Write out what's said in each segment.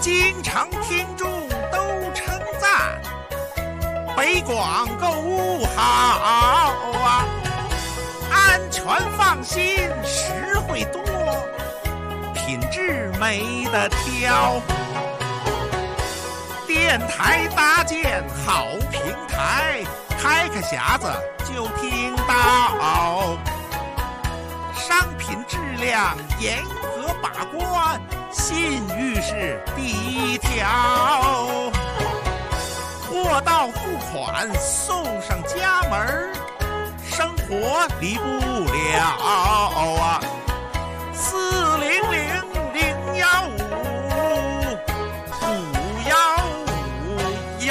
经常听众都称赞，北广购物好啊，安全放心，实惠多，品质没得挑。电台搭建好平台，开个匣子就听到，商品质量严格把关，信誉是第一条。货到付款送上家门，生活离不了啊！400-015-515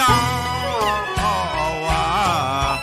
啊！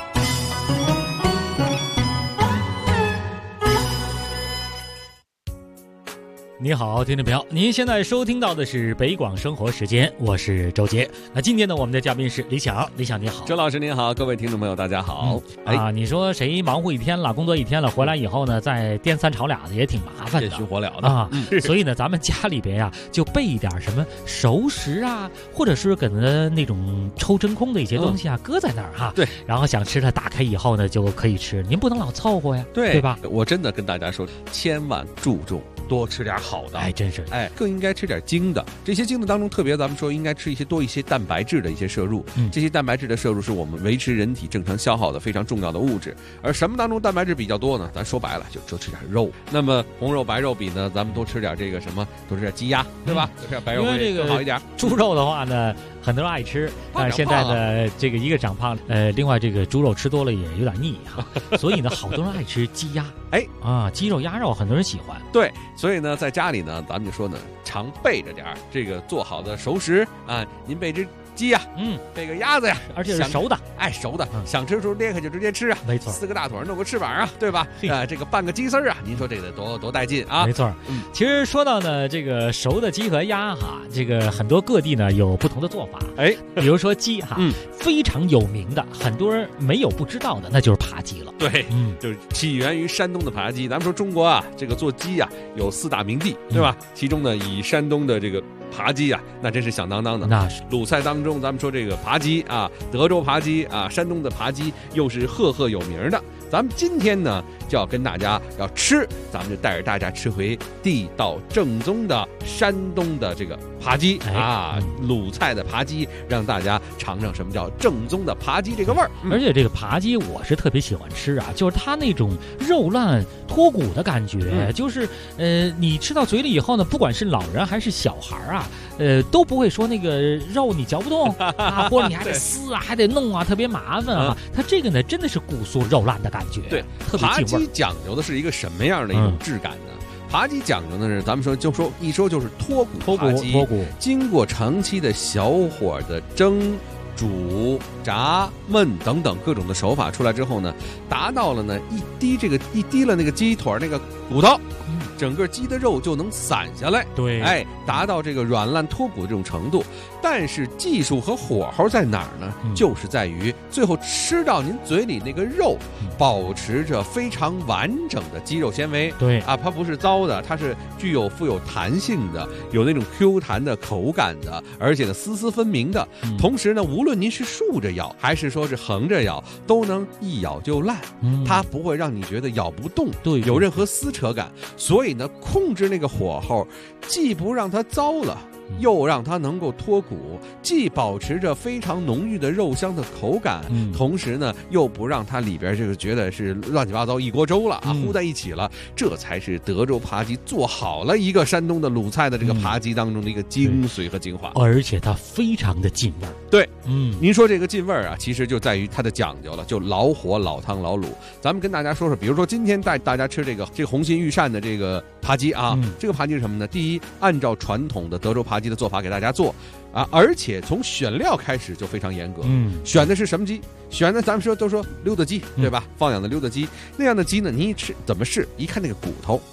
你好，听众朋友，您现在收听到的是北广生活时间，我是周杰。那今天呢，我们的嘉宾是李想，李想你好。 周老师您好，各位听众朋友大家好。 你说谁忙活一天了，工作一天了，回来以后呢，再颠三吵俩的也挺麻烦的， 电熏火燎的啊。所以呢，咱们家里边呀，就备一点什么熟食啊，或者是可能那种抽真空的一些东西啊，搁在那儿哈。 对， 然后想吃了，打开以后呢，就可以吃。您不能老凑合呀，对吧？ 我真的跟大家说，千万注重多吃点好的， 真是， 更应该吃点精的。这些精的当中，特别咱们说应该吃多一些蛋白质的一些摄入。这些蛋白质的摄入是我们维持人体正常消耗的非常重要的物质。而什么当中蛋白质比较多呢？咱说白了，就多吃点肉。那么红肉白肉比呢，咱们多吃点这个什么，多吃点鸡鸭，对吧？多吃点白肉会更好一点。 猪肉的话呢，很多人爱吃，但是现在的这个一个长胖，另外这个猪肉吃多了也有点腻哈，所以呢，好多人爱吃鸡鸭，鸡肉鸭肉很多人喜欢。 对，所以呢，在家里呢，咱们就说呢，常备着点这个做好的熟食啊，您备只鸡呀，备个鸭子呀， 而且是熟的， 熟的，想吃的时候裂开就直接吃啊， 没错， 4个大腿弄个翅膀啊，对吧？这个拌个鸡丝啊，您说这个多带劲啊！ 没错，其实说到呢，这个熟的鸡和鸭哈，这个很多各地呢有不同的做法，比如说鸡哈，非常有名的，很多人没有不知道的，那就是扒鸡了。 对，就是起源于山东的扒鸡。咱们说中国啊，这个做鸡啊有4大名地，对吧？其中呢，以山东的这个扒鸡啊，那真是响当当的。 那是鲁菜当中，咱们说这个扒鸡啊，德州扒鸡啊，山东的扒鸡又是赫赫有名的。咱们今天呢，就要跟大家要吃，咱们就带着大家吃回地道正宗的山东的这个扒鸡鲁菜的扒鸡，让大家尝尝什么叫正宗的扒鸡这个味儿。 而且这个扒鸡我是特别喜欢吃啊，就是它那种肉烂脱骨的感觉，就是你吃到嘴里以后呢，不管是老人还是小孩啊，都不会说那个肉你嚼不动啊，或者你还得撕啊，还得弄啊，特别麻烦啊。它这个呢，真的是骨酥肉烂的感觉， 对， 特别进味。 扒鸡讲究的是一个什么样的一种质感呢？扒鸡讲究的是，咱们说一说就是脱骨扒鸡，经过长期的小火的蒸、煮、炸、焖等等各种的手法出来之后呢，达到了呢一滴了那个鸡腿那个骨头，整个鸡的肉就能散下来， 对， 达到这个软烂脱骨的这种程度。但是技术和火候在哪儿呢？就是在于最后吃到您嘴里那个肉，保持着非常完整的肌肉纤维。 对啊，它不是糟的，它是富有弹性的，有那种 Q 弹的口感的，而且呢丝丝分明的。同时呢，无论您是竖着咬还是说是横着咬，都能一咬就烂，它不会让你觉得咬不动，有任何撕扯感。所以呢，控制那个火候，既不让它糟了，又让它能够脱骨，既保持着非常浓郁的肉香的口感，同时呢又不让它里边这个觉得是乱七八糟一锅粥了啊，糊在一起了。这才是德州扒鸡做好了一个山东的鲁菜的这个扒鸡当中的一个精髓和精华， 而且它非常的进味儿。 对，您说这个进味儿啊，其实就在于它的讲究了，就老火老汤老卤。咱们跟大家说说，比如说今天带大家吃这个红心御膳的这个扒鸡啊，这个扒鸡是什么呢？第一，按照传统的德州扒鸡的做法给大家做啊，而且从选料开始就非常严格。选的是什么鸡？选的咱们都说溜达鸡，对吧？放养的溜达鸡那样的鸡呢，你一吃怎么试？一看那个骨头，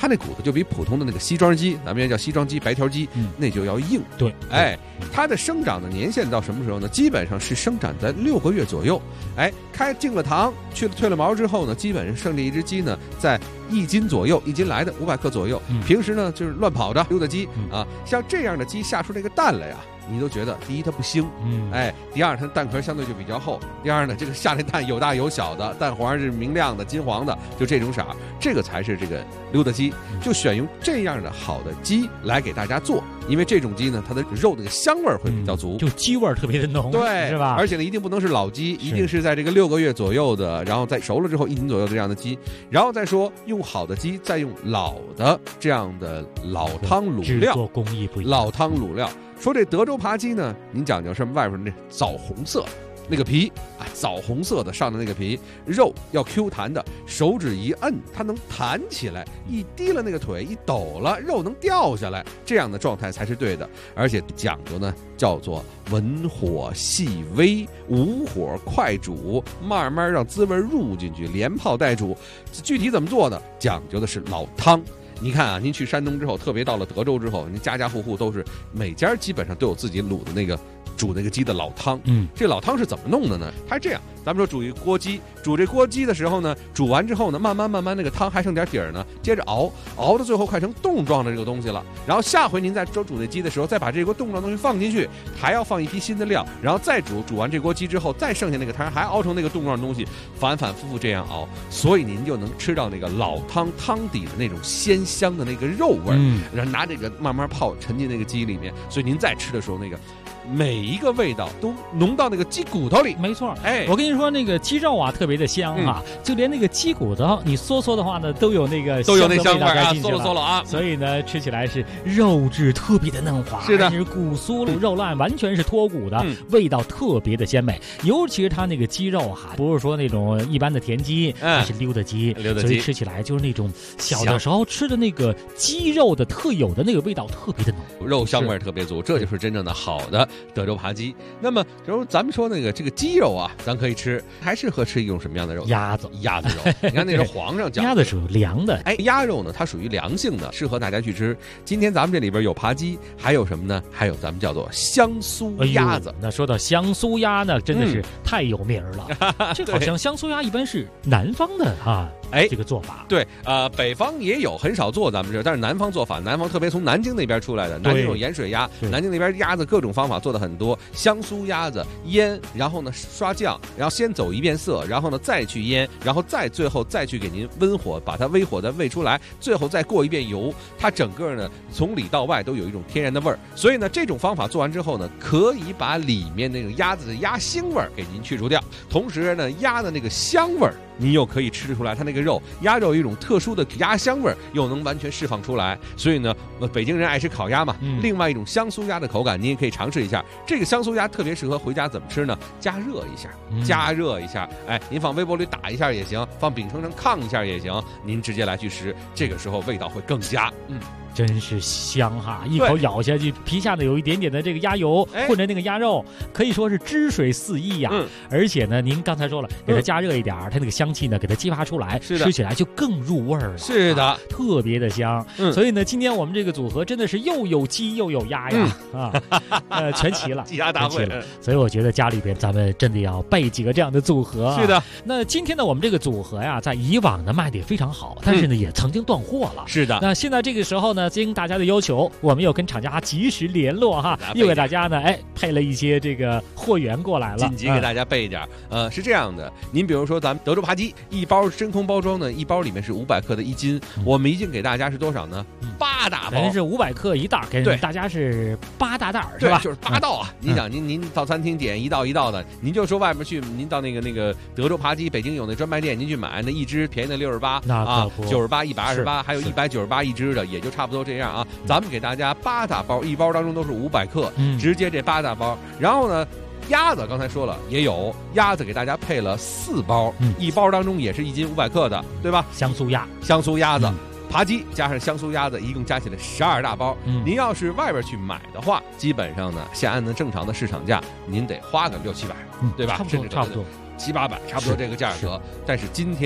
它那骨头就比普通的那个西装鸡，咱们也叫西装鸡、白条鸡，那就要硬。 对， 哎，它的生长的年限到什么时候呢？基本上是生长在6个月左右。哎，进了糖，褪了毛之后呢，基本上剩这一只鸡呢，在1斤左右，1斤来的500克左右。平时呢就是乱跑着溜达鸡啊，像这样的鸡下出这个蛋来呀，你都觉得第一它不腥，哎，第二它蛋壳相对就比较厚，第二呢这个下那蛋有大有小的，蛋黄是明亮的金黄的，就这种色，这个才是这个溜达鸡。就选用这样的好的鸡来给大家做，因为这种鸡呢它的肉的香味会比较足， 就鸡味特别的浓， 对， 是吧？ 而且呢一定不能是老鸡，一定是在这个6个月左右的，然后在熟了之后1斤左右的这样的鸡，然后再说用好的鸡，再用老的这样的老汤卤料， 制作工艺不一样， 老汤卤料。说这德州扒鸡呢，您讲究什么？外边那枣红色那个皮啊，枣红色的上的那个皮，肉要 Q 弹的，手指一摁它能弹起来，一低了那个腿一抖了，肉能掉下来，这样的状态才是对的。而且讲究呢叫做文火细煨，无火快煮，慢慢让滋味入进去，连泡带煮。具体怎么做呢？讲究的是老汤。你看啊，您去山东之后，特别到了德州之后，您家家户户都是每家基本上都有自己卤的那个煮那个鸡的老汤。这老汤是怎么弄的呢？它是这样，咱们说煮一锅鸡，煮这锅鸡的时候呢，煮完之后呢，慢慢那个汤还剩点底儿呢，接着熬到最后快成冻状的这个东西了。然后下回您再煮那鸡的时候，再把这锅冻状的东西放进去，还要放一批新的料，然后再煮完这锅鸡之后，再剩下那个汤还熬成那个冻状的东西，反复这样熬，所以您就能吃到那个老汤汤底的那种鲜香的那个肉味儿，然后拿这个慢慢泡沉进那个鸡里面，所以您再吃的时候，那个每一个味道都浓到那个鸡骨头里。 没错， 哎， 我跟你说，那个鸡肉啊特别的香啊，就连那个鸡骨头你嗦的话呢，都有那个香味啊， 嗦了啊， 所以呢吃起来是肉质特别的嫩滑， 是的， 是骨酥肉烂，完全是脱骨的，味道特别的鲜美。尤其是它那个鸡肉哈，不是说那种一般的田鸡，它是溜达鸡，所以吃起来就是那种小的时候吃的那个鸡肉的特有的那个味道特别的浓， 肉香味特别足，这就是真正的好的德州扒鸡。那么，咱们说那个这个鸡肉啊，咱可以吃，还适合吃一种什么样的肉？鸭子肉。你看那是皇上讲， 鸭子属于凉的， 哎，鸭肉呢，它属于凉性的，适合大家去吃。今天咱们这里边有扒鸡，还有什么呢？还有咱们叫做香酥鸭子。 那说到香酥鸭呢，真的是太有名了。这好像香酥鸭一般是南方的啊。哎，这个做法对，北方也有，很少做咱们这，但是南方做法，南方特别从南京那边出来的，南京有盐水鸭，南京那边鸭子各种方法做的很多，香酥鸭子腌，然后呢刷酱，然后先走一遍色，然后呢再去腌，然后最后再去给您温火，把它微火再煨出来，最后再过一遍油，它整个呢从里到外都有一种天然的味儿，所以呢这种方法做完之后呢，可以把里面那个鸭子的鸭腥味儿给您去除掉，同时呢鸭的那个香味儿你又可以吃得出来，它那个肉鸭肉有一种特殊的鸭香味儿，又能完全释放出来。所以呢，北京人爱吃烤鸭嘛，另外一种香酥鸭的口感，您也可以尝试一下。这个香酥鸭特别适合回家怎么吃呢？加热一下，哎，您放微波炉打一下也行，放饼铛上炕一下也行，您直接来去吃，这个时候味道会更佳。 真是香哈！一口咬下去，皮下呢有一点点的这个鸭油混着那个鸭肉，可以说是汁水四溢呀。而且呢，您刚才说了，给它加热一点，它那个香气呢给它激发出来，吃起来就更入味儿了。 是的， 特别的香。所以呢，今天我们这个组合真的是又有鸡又有鸭呀，全齐了， 鸡鸭大会。 所以我觉得家里边咱们真的要备几个这样的组合。 是的。 那今天呢，我们这个组合呀，在以往呢卖的也非常好，但是呢也曾经断货了。 是的。 那现在这个时候呢，经大家的要求，我们又跟厂家及时联络哈，又给大家呢，配了一些这个货源过来了， 紧急给大家备一点。是这样的，您比如说咱们德州扒鸡一包真空包装呢，一包里面是500克的1斤，我们一斤给大家是多少呢？8大包， 等于是500克一袋，给大家是8大袋，是吧？ 就是8道啊！你想，您到餐厅点一道一道的，您就说外面去，您到那个德州扒鸡，北京有那专卖店，您去买那一只便宜的68啊，98、128，还有198一只的，也就差不多这样啊。咱们给大家8大包，一包当中都是500克，直接这8大包。然后呢，鸭子刚才说了也有，鸭子给大家配了4包，一包当中也是1斤500克的，对吧？ 香酥鸭子。扒鸡加上香酥鸭子，一共加起来12大包。您要是外边去买的话，基本上呢，先按照正常的市场价，您得花个600-700，对吧？ 差不多 700-800，差不多这个价格。但是今天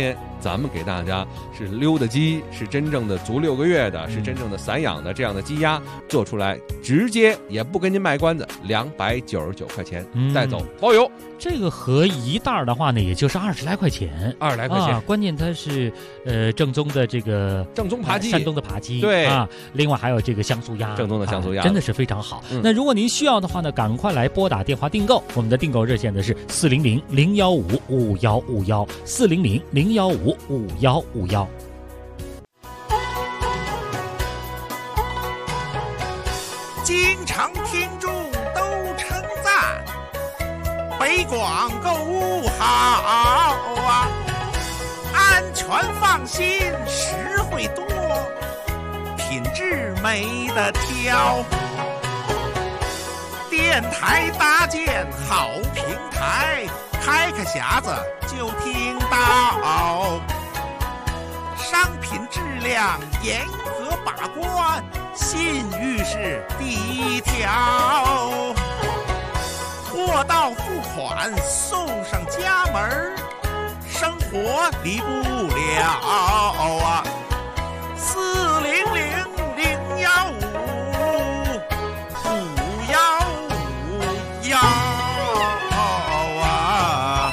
咱们给大家是溜的鸡，是真正的足6个月的，是真正的散养的这样的鸡鸭做出来，直接也不跟您卖关子，299块钱带走包邮。 这个合一袋的话呢，也就是20来块钱 ，20来块钱。 关键它是正宗的这个正宗扒鸡， 山东的扒鸡， 对啊，另外还有这个香酥鸭， 正宗的香酥鸭， 真的是非常好。那如果您需要的话呢，赶快来拨打电话订购，我们的订购热线呢是400-015-5151，400-015-5151。 经常听众都称赞北广购物好啊，安全放心，实惠多，品质没得挑。电台搭建好平台，开个匣子就听到，商品质量严格把关，信誉是第一条，货到付款送上家门，生活离不了啊！400-015-5151啊！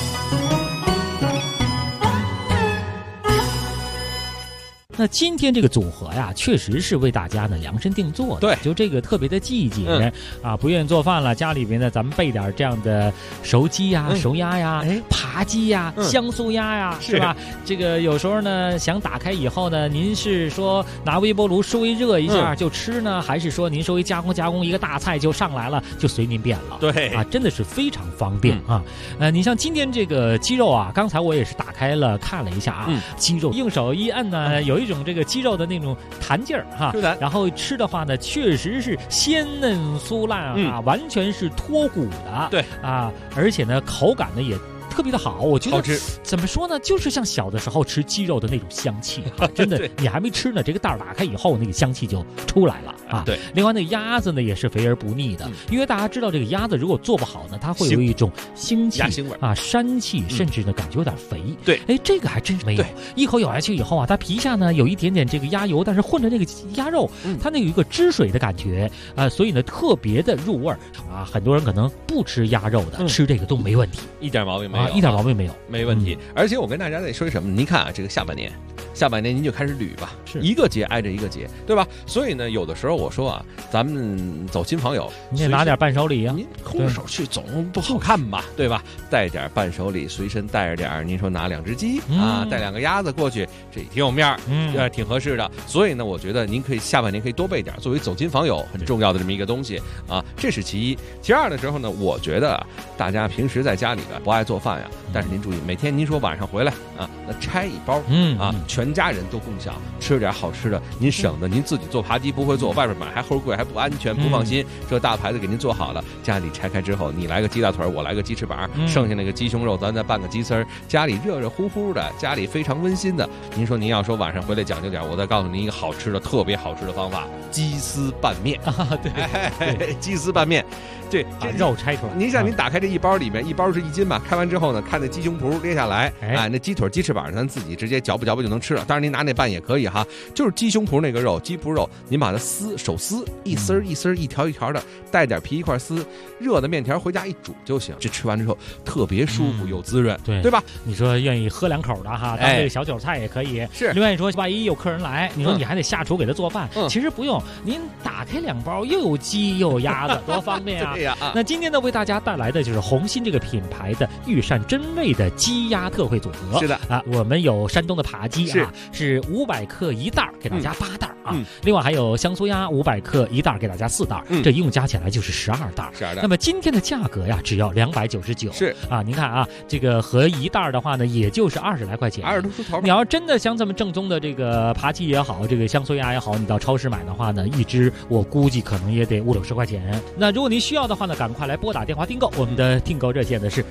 那今天这个组合呀，确实是为大家呢量身定做的。 对， 就这个特别的季节啊，不愿意做饭了，家里边呢咱们备点这样的熟鸡呀、熟鸭呀、扒鸡呀、香酥鸭呀，是吧？这个有时候呢想打开以后呢，您是说拿微波炉稍微热一下就吃呢，还是说您稍微加工一个大菜就上来了，就随您便了。 对啊，真的是非常方便啊。你像今天这个鸡肉啊，刚才我也是打开了看了一下啊，鸡肉用手一摁呢，有一种这个鸡肉的那种弹劲儿哈，然后吃的话呢，确实是鲜嫩酥烂啊，完全是脱骨的， 对啊，而且呢口感呢也特别的好，我觉得好吃。 怎么说呢，就是像小的时候吃鸡肉的那种香气啊，真的，你还没吃呢，这个袋打开以后，那个香气就出来了啊。 对， 另外那个鸭子呢也是肥而不腻的，因为大家知道这个鸭子如果做不好呢，它会有一种腥气、 鸭腥味啊、膻气，甚至呢感觉有点肥。 对， 哎，这个还真是没有，一口咬下去以后啊，它皮下呢有一点点这个鸭油，但是混着那个鸭肉，它那有一个汁水的感觉啊，所以呢特别的入味儿啊。很多人可能不吃鸭肉的，吃这个都没问题， 一点毛病没有， 一点毛病没有， 没问题。而且我跟大家再说什么？您看啊，这个下半年您就开始捋吧， 是一个节挨着一个节，对吧？所以呢，有的时候我说啊，咱们走亲访友， 你得拿点伴手礼啊， 您空着手去总不好看吧，对吧？带点伴手礼，随身带着点，您说拿2只鸡啊，带2个鸭子过去，这挺有面儿，挺合适的。所以呢，我觉得您可以下半年可以多备点，作为走亲访友很重要的这么一个东西啊，这是其一。其二的时候呢，我觉得大家平时在家里边不爱做饭呀，但是您注意，每天您说晚上回来啊，那拆一包，全家人都共享，吃点好吃的，您省得您自己做扒鸡不会做，外边买还齁贵，还不安全，不放心。这大牌子给您做好了，家里拆开之后，你来个鸡大腿，我来个鸡翅膀，剩下那个鸡胸肉咱再拌个鸡丝儿，家里热热乎乎的，家里非常温馨的。您说您要说晚上回来讲究点，我再告诉您一个好吃的，特别好吃的方法，鸡丝拌面啊，对， 鸡丝拌面。对， 把肉拆出来。 您像您打开这一包里面，一包是1斤吧，开完之后呢，看那鸡胸脯裂下来，那鸡腿、鸡翅膀咱自己直接嚼吧就能吃了。当然您拿那拌也可以哈，就是鸡胸脯那个肉，鸡脯肉，您把它手撕，一丝儿一丝儿，一条一条的，带点皮一块撕，热的面条回家一煮就行。这吃完之后特别舒服又滋润，对吧？ 你说愿意喝2口的哈，当这个小酒菜也可以。 是。 另外你说万一有客人来，你说你还得下厨给他做饭，其实不用，您打开2包，又有鸡又有鸭子，多方便啊！那今天呢，为大家带来的就是红心这个品牌的御膳真味的鸡鸭特惠组合。 是的啊，我们有山东的扒鸡啊，是500克1袋，给大家8袋啊。另外还有香酥鸭500克1袋，给大家4袋，这一共加起来就是12袋。那么今天的价格呀，只要299。 是啊，您看啊，这个合1袋的话呢，也就是20来块钱 ，20多出头。 你要真的想这么正宗的这个扒鸡也好，这个香酥鸭也好，你到超市买的话呢，一只我估计可能也得50-60块钱。那如果您需要的话呢，赶快来拨打电话订购，我们的订购热线呢是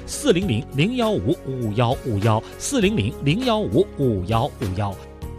400-015-5151，400-015-5151。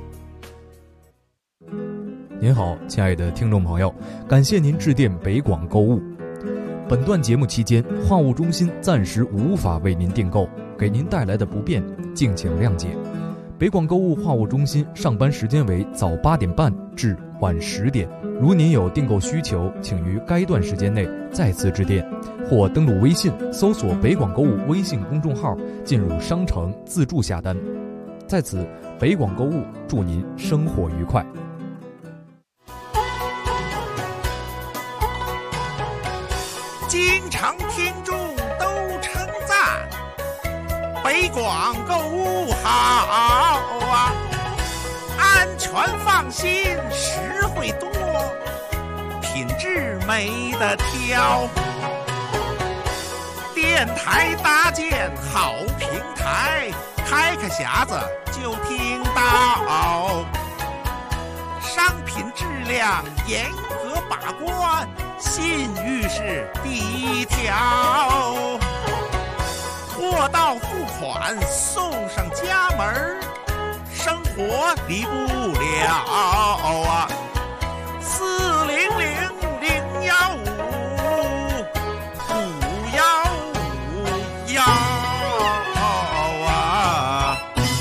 您好，亲爱的听众朋友，感谢您致电北广购物。本段节目期间，话务中心暂时无法为您订购，给您带来的不便，敬请谅解。 北广购物话务中心上班时间为早8点半至晚10点。如您有订购需求，请于该段时间内再次致电，或登录微信搜索北广购物微信公众号，进入商城自助下单。在此，北广购物祝您生活愉快。 京城听众都称赞，北广购物好啊，安全放心，实惠多，品质没得挑。电台搭建好平台，开个匣子就听到，商品质量严格把关，信誉是第一条，货到付款送上家门，生活离不了啊！400-015-515啊！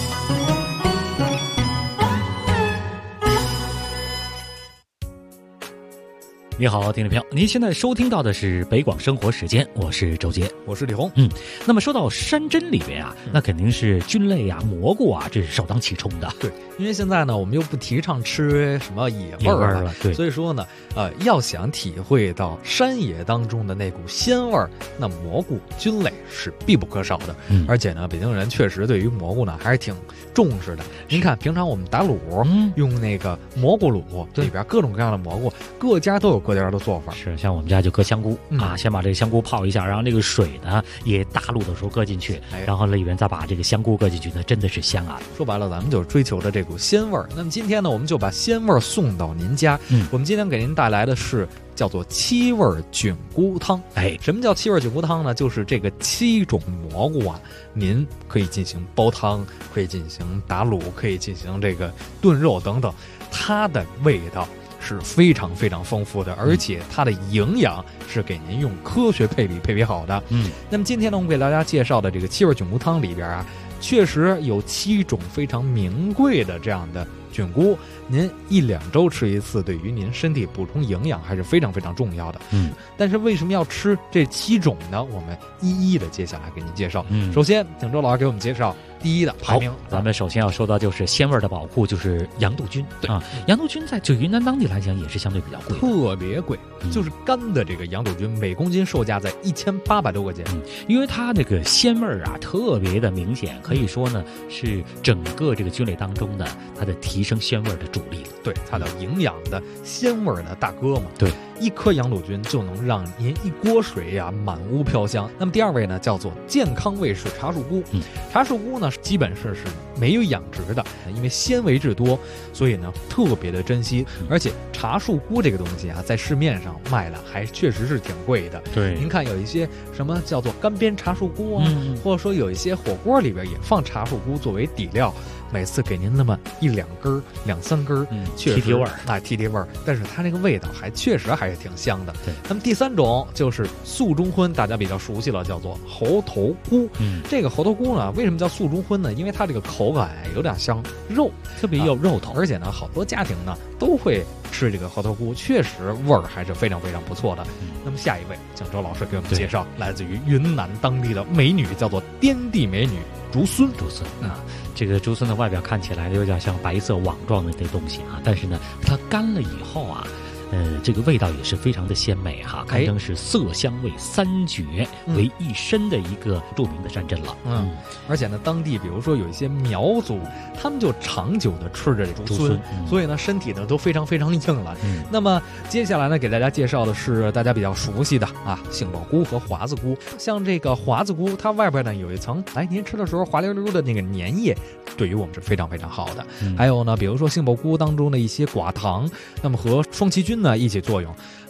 你好，听众朋友，您现在收听到的是北广生活时间，我是周杰， 我是李红。 那么说到山珍里边啊，那肯定是菌类啊、蘑菇啊，这是首当其冲的。 对，因为现在呢，我们又不提倡吃什么野味儿了， 对， 所以说呢，要想体会到山野当中的那股鲜味儿，那蘑菇、菌类是必不可少的。而且呢，北京人确实对于蘑菇呢还是挺重视的。您看，平常我们打卤，用那个蘑菇卤，里边各种各样的蘑菇，各家都有各家的做法。 是，像我们家就搁香菇啊，先把这个香菇泡一下，然后那个水呢也打卤的时候搁进去，然后里边再把这个香菇搁进去，那真的是香啊！ 说白了，咱们就是追求的这股鲜味儿。那么今天呢，我们就把鲜味儿送到您家。我们今天给您带来的是叫做7味菌菇汤。什么叫7味菌菇汤呢？就是这个7种蘑菇啊，您可以进行煲汤，可以进行打卤，可以进行这个炖肉等等，它的味道是非常非常丰富的，而且它的营养是给您用科学配比配比好的。那么今天呢，我们给大家介绍的这个7味菌菇汤里边啊，确实有7种非常名贵的这样的菌菇，您1-2周吃一次，对于您身体补充营养还是非常非常重要的。但是为什么要吃这7种呢？我们一一的接下来给您介绍。首先，请周老师给我们介绍第一的排名。 咱们首先要说到就是鲜味的保护，就是羊肚菌啊。羊肚菌在这云南当地来讲也是相对比较贵， 特别贵，就是干的这个羊肚菌，每公斤售价在1800多块钱。 因为它这个鲜味啊特别的明显，可以说呢是整个这个菌类当中的它的提升鲜味的主力了。 对，它的营养的鲜味的大哥嘛。 对。 1颗羊肚菌就能让您1锅水呀满屋飘香。那么第2位呢，叫做健康卫士茶树菇。茶树菇呢基本是没有养殖的，因为纤维质多，所以呢特别的珍惜。而且茶树菇这个东西啊，在市面上卖的还确实是挺贵的。 对， 您看有一些什么叫做干煸茶树菇啊，或者说有一些火锅里边也放茶树菇作为底料，每次给您那么1-2根、2-3根，确实提味儿啊，提味儿。但是它这个味道确实还是挺香的。 对。 那么第3种就是素中荤，大家比较熟悉了，叫做猴头菇。这个猴头菇呢，为什么叫素中荤呢？因为它这个口感有点像肉， 特别有肉头， 而且呢，好多家庭呢都会吃这个猴头菇，确实味儿还是非常非常不错的。那么下一位，请周老师给我们介绍来自于云南当地的美女，叫做滇地美女竹荪啊。这个竹荪的外表看起来有点像白色网状的这东西啊，但是呢，它干了以后啊，这个味道也是非常的鲜美哈，堪称是色香味3绝为一身的一个著名的山珍了。 而且呢，当地比如说有一些苗族，他们就长久的吃着竹荪，所以呢，身体呢都非常非常硬了。那么接下来呢，给大家介绍的是大家比较熟悉的啊，杏鲍菇和华子菇。像这个华子菇，它外边呢有一层，您吃的时候滑溜溜的那个粘液，对于我们是非常非常好的。还有呢，比如说杏鲍菇当中的一些寡糖，那么和双歧菌呢一起作用，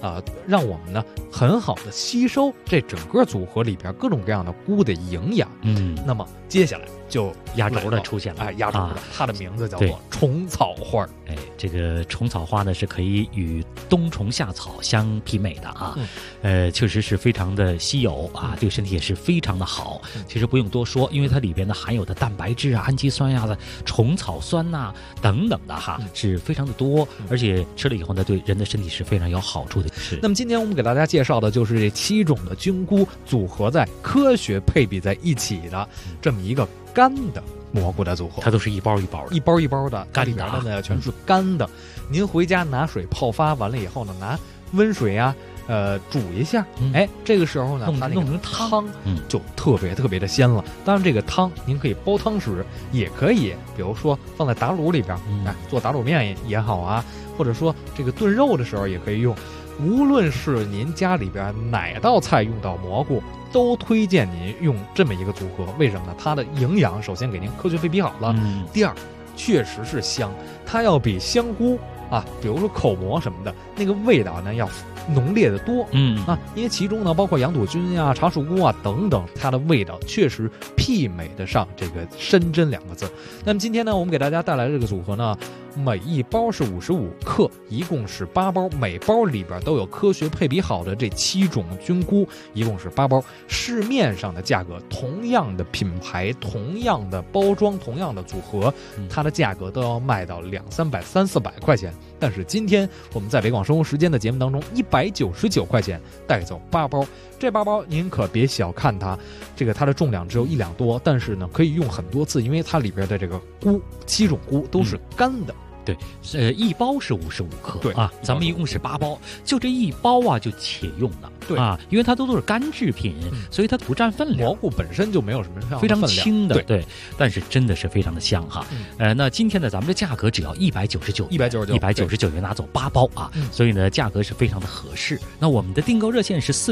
让我们呢很好的吸收这整个组合里边各种各样的菇的营养。那么接下来就压轴的出现了， 压轴的，它的名字叫做虫草花。 这个虫草花呢是可以与冬虫夏草相媲美的啊，确实是非常的稀有啊，对身体也是非常的好。其实不用多说，因为它里边呢含有的蛋白质啊、氨基酸呀、虫草酸呐等等的哈，是非常的多，而且吃了以后呢，对人的身体是非常有好处的。 那么今天我们给大家介绍的就是这7种的菌菇组合在科学配比在一起的这么一个干的蘑菇的组合， 它都是一包一包的， 一包一包的， 干里边的呢全是干的。您回家拿水泡发完了以后呢，拿温水啊，煮一下，这个时候呢，它弄成汤，就特别特别的鲜了。当然，这个汤您可以煲汤时，也可以，比如说放在打卤里边，做打卤面也好啊，或者说这个炖肉的时候也可以用。无论是您家里边哪道菜用到蘑菇，都推荐您用这么一个组合。为什么呢？它的营养首先给您科学配比好了，第二，确实是香，它要比香菇啊，比如说口蘑什么的，那个味道呢要浓烈的多，因为其中呢包括羊肚菌呀、茶树菇啊等等，它的味道确实媲美得上这个参针2个字。那么今天呢，我们给大家带来的这个组合呢，每一包是55克，一共是8包，每包里边都有科学配比好的这7种菌菇，一共是8包。市面上的价格，同样的品牌、同样的包装、同样的组合，它的价格都要卖到200、300、300-400块钱。但是今天我们在北广生活时间的节目当中，199块钱带走8包。这8包您可别小看它，它的重量只有1两多，但是呢可以用很多次，因为它里边的这个菇7种菇都是干的。 对，一包是55克， 对啊，咱们一共是8包，就这一包啊就且用了， 对啊，因为它都是干制品，所以它不占分量， 蘑菇本身就没有什么非常轻的， 对， 但是真的是非常的香哈。那今天呢，咱们的价格只要199元拿走8包啊，所以呢价格是非常的合适。那我们的订购热线是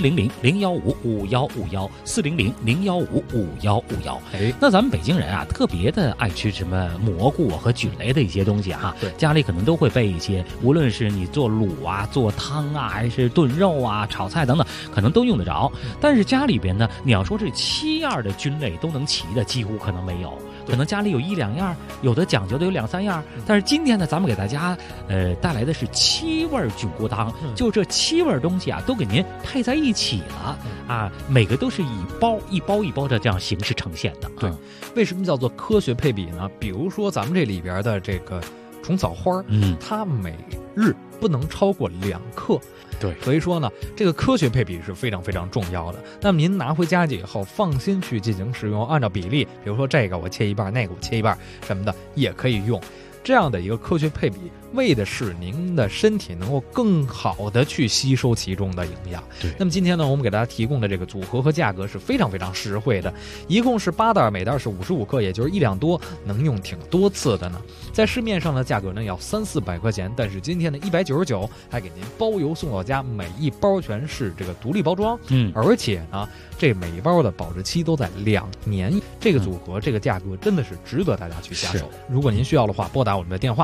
400-015-5151，400-015-5151。那咱们北京人啊，特别的爱吃什么蘑菇和菌类的一些东西哈。 对， 家里可能都会备一些，无论是你做卤啊、做汤啊，还是炖肉啊、炒菜等等，可能都用得着。但是家里边呢，你要说这7样的菌类都能齐的，几乎可能没有。可能家里有1、2样，有的讲究的有2、3样。但是今天呢，咱们给大家带来的是7味菌菇汤，就这7味东西啊，都给您配在一起了啊，每个都是一包的这样形式呈现的。 对，为什么叫做科学配比呢？比如说咱们这里边的这个虫草花，它每日不能超过2克。 对， 所以说呢，这个科学配比是非常非常重要的。那么您拿回家以后，放心去进行使用，按照比例，比如说这个我切一半，那个我切一半，什么的也可以用。这样的一个科学配比，为的是您的身体能够更好的去吸收其中的营养。 对， 那么今天呢，我们给大家提供的这个组合和价格是非常非常实惠的，一共是8袋，每袋是55克，也就是1两多，能用挺多次的呢。在市面上的价格呢要300-400块钱，但是今天的199还给您包邮送到家，每一包全是这个独立包装，而且呢，这每一包的保质期都在2年。这个组合，这个价格真的是值得大家去下手。如果您需要的话，拨打我们的电话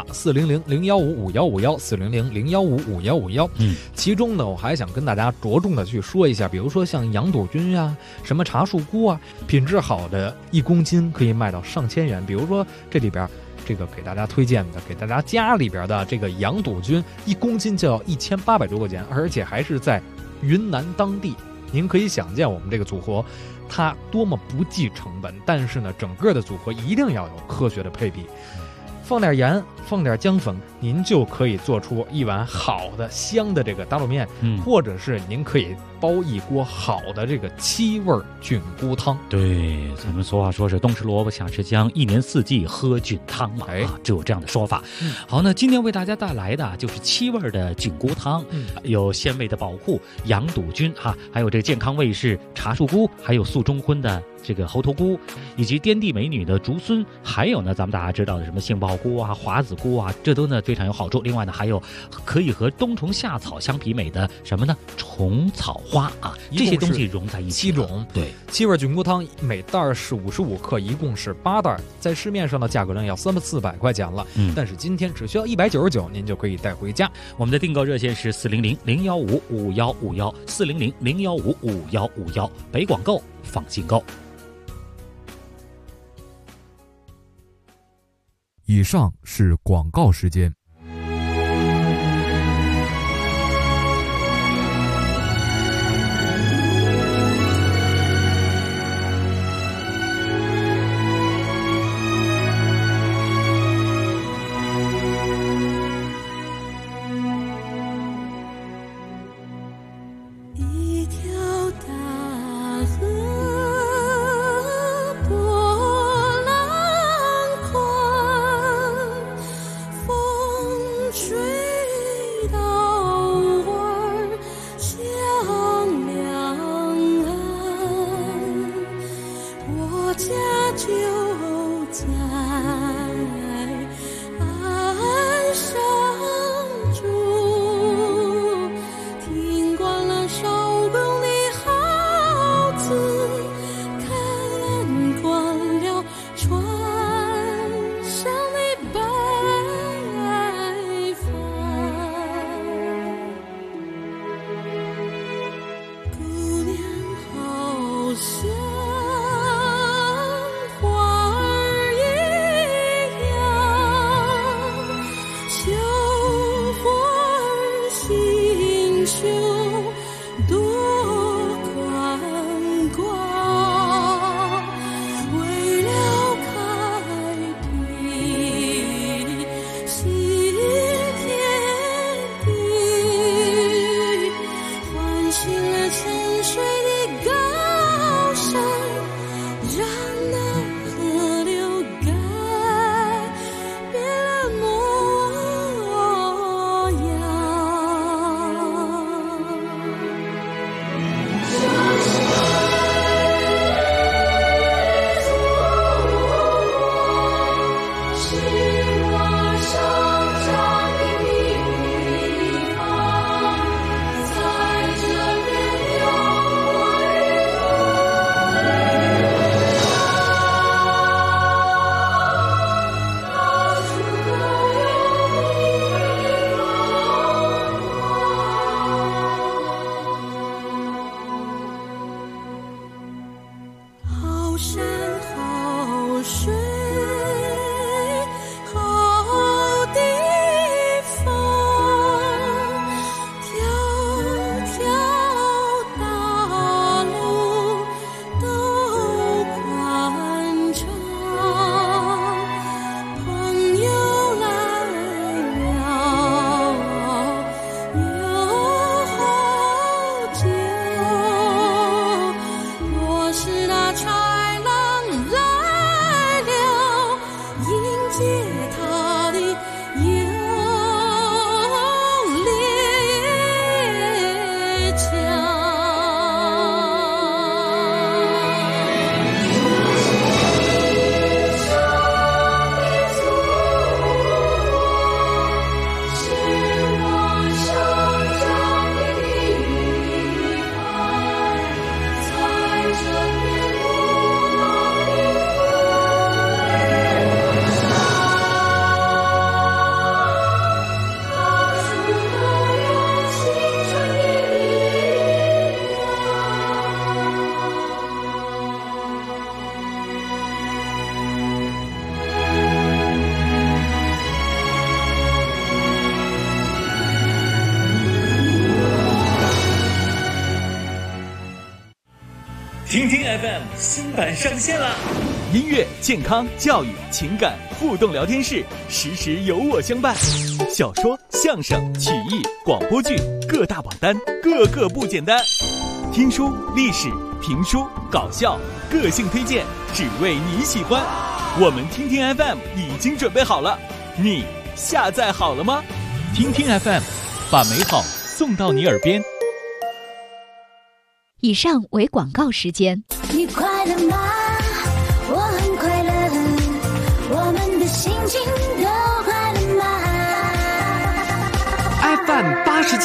400-015-5151，400-015-5151。其中呢，我还想跟大家着重的去说一下，比如说像羊肚菌呀、什么茶树菇啊，品质好的1公斤可以卖到上千元。比如说这里边这个给大家推荐的，给大家家里边的这个羊肚菌，1公斤就要1800多块钱，而且还是在云南当地。您可以想见我们这个组合它多么不计成本，但是呢，整个的组合一定要有科学的配比。放点盐，放点姜粉，您就可以做出一碗好的香的这个打卤面，或者是您可以煲一锅好的这个7味菌菇汤。 对，咱们俗话说是冬吃萝卜夏吃姜，1年4季喝菌汤嘛，就有这样的说法。好，那今天为大家带来的就是7味的菌菇汤，有鲜味的保护羊肚菌哈，还有这个健康卫士茶树菇，还有素中荤的这个猴头菇，以及滇地美女的竹荪，还有呢，咱们大家知道的什么杏鲍菇啊、华子子菇啊，这都呢非常有好处。另外呢，还有可以和冬虫夏草相媲美的什么呢？虫草花啊，这些东西融在一起。 7种， 对， 七味菌菇汤每袋是55克，一共是8袋，在市面上的价格呢要300-400块钱了。但是今天只需要199，您就可以带回家。 我们的订购热线是400-015-5151，400-015-5151，北广购，放心购。 以上是广告时间。 听听 FM 新版上线啦！ 音乐、健康、教育、情感互动聊天室，时时有我相伴。小说、相声、曲艺、广播剧各大榜单，个个不简单。听书、历史、评书、搞笑，个性推荐，只为你喜欢。我们听听 FM 已经准备好了，你下载好了吗？听听 FM， 把美好送到你耳边。 以上为广告时间。 你快乐吗？我很快乐，我们的心情都快乐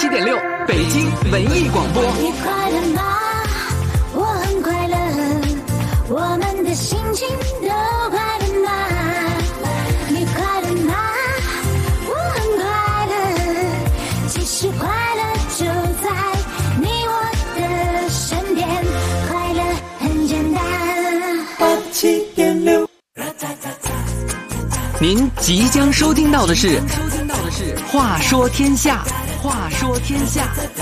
87.6，北京文艺广播。 你快乐吗？我很快乐，我们的心情都快乐吗？你快乐吗？我很快乐，其实快乐就在你我的身边，快乐很简单。87.6。 您即将收听到的是《话说天下》，话说天下。